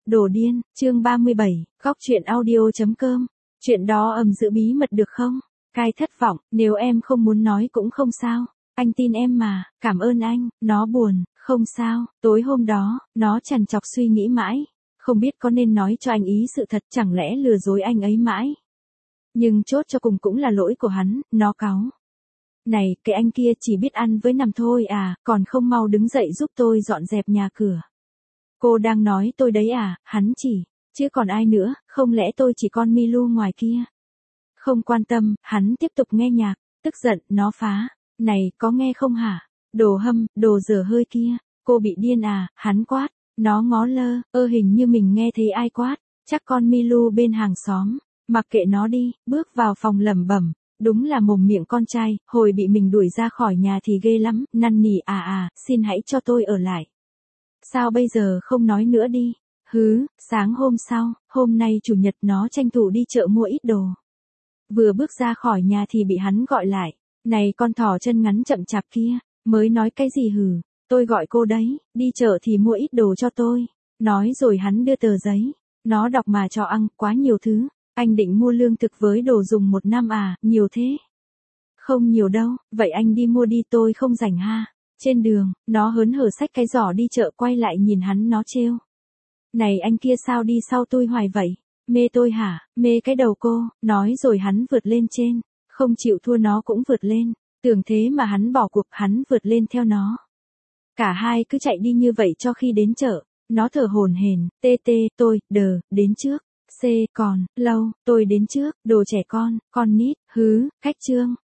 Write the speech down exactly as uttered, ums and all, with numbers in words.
Đồ điên, chương ba mươi bảy, góc truyện audio.com. Chuyện đó ầm giữ bí mật được không? Cai thất vọng, nếu em không muốn nói cũng không sao. Anh tin em mà, cảm ơn anh, nó buồn, không sao. Tối hôm đó, nó trằn trọc suy nghĩ mãi. Không biết có nên nói cho anh ý sự thật, chẳng lẽ lừa dối anh ấy mãi. Nhưng chốt cho cùng cũng là lỗi của hắn, nó cáu. Này, cái anh kia chỉ biết ăn với nằm thôi à, còn không mau đứng dậy giúp tôi dọn dẹp nhà cửa. Cô đang nói tôi đấy à, hắn chỉ, chứ còn ai nữa, không lẽ tôi chỉ con Milu ngoài kia. Không quan tâm, hắn tiếp tục nghe nhạc, tức giận, nó phá. Này, có nghe không hả? Đồ hâm, đồ dở hơi kia, cô bị điên à, hắn quát. Nó ngó lơ, ơ hình như mình nghe thấy ai quát, chắc con Milu bên hàng xóm. Mặc kệ nó đi, bước vào phòng lẩm bẩm. Đúng là mồm miệng con trai, hồi bị mình đuổi ra khỏi nhà thì ghê lắm, năn nỉ à à, xin hãy cho tôi ở lại. Sao bây giờ không nói nữa đi? Hứ, sáng hôm sau, hôm nay chủ nhật nó tranh thủ đi chợ mua ít đồ. Vừa bước ra khỏi nhà thì bị hắn gọi lại. Này con thỏ chân ngắn chậm chạp kia, mới nói cái gì hử? Tôi gọi cô đấy, đi chợ thì mua ít đồ cho tôi. Nói rồi hắn đưa tờ giấy. Nó đọc mà cho ăn, quá nhiều thứ. Anh định mua lương thực với đồ dùng một năm à, nhiều thế? Không nhiều đâu, vậy anh đi mua đi, tôi không rảnh ha. Trên đường, nó hớn hở xách cái giỏ đi chợ, quay lại nhìn hắn nó trêu. Này anh kia sao đi sau tôi hoài vậy? Mê tôi hả? Mê cái đầu cô, nói rồi hắn vượt lên trên. Không chịu thua nó cũng vượt lên. Tưởng thế mà hắn bỏ cuộc, hắn vượt lên theo nó. Cả hai cứ chạy đi như vậy cho khi đến chợ. Nó thở hổn hển, tê tê, tôi, đờ, đến trước. C, còn, lâu, tôi đến trước, đồ trẻ con, con nít, hứ, khách trương.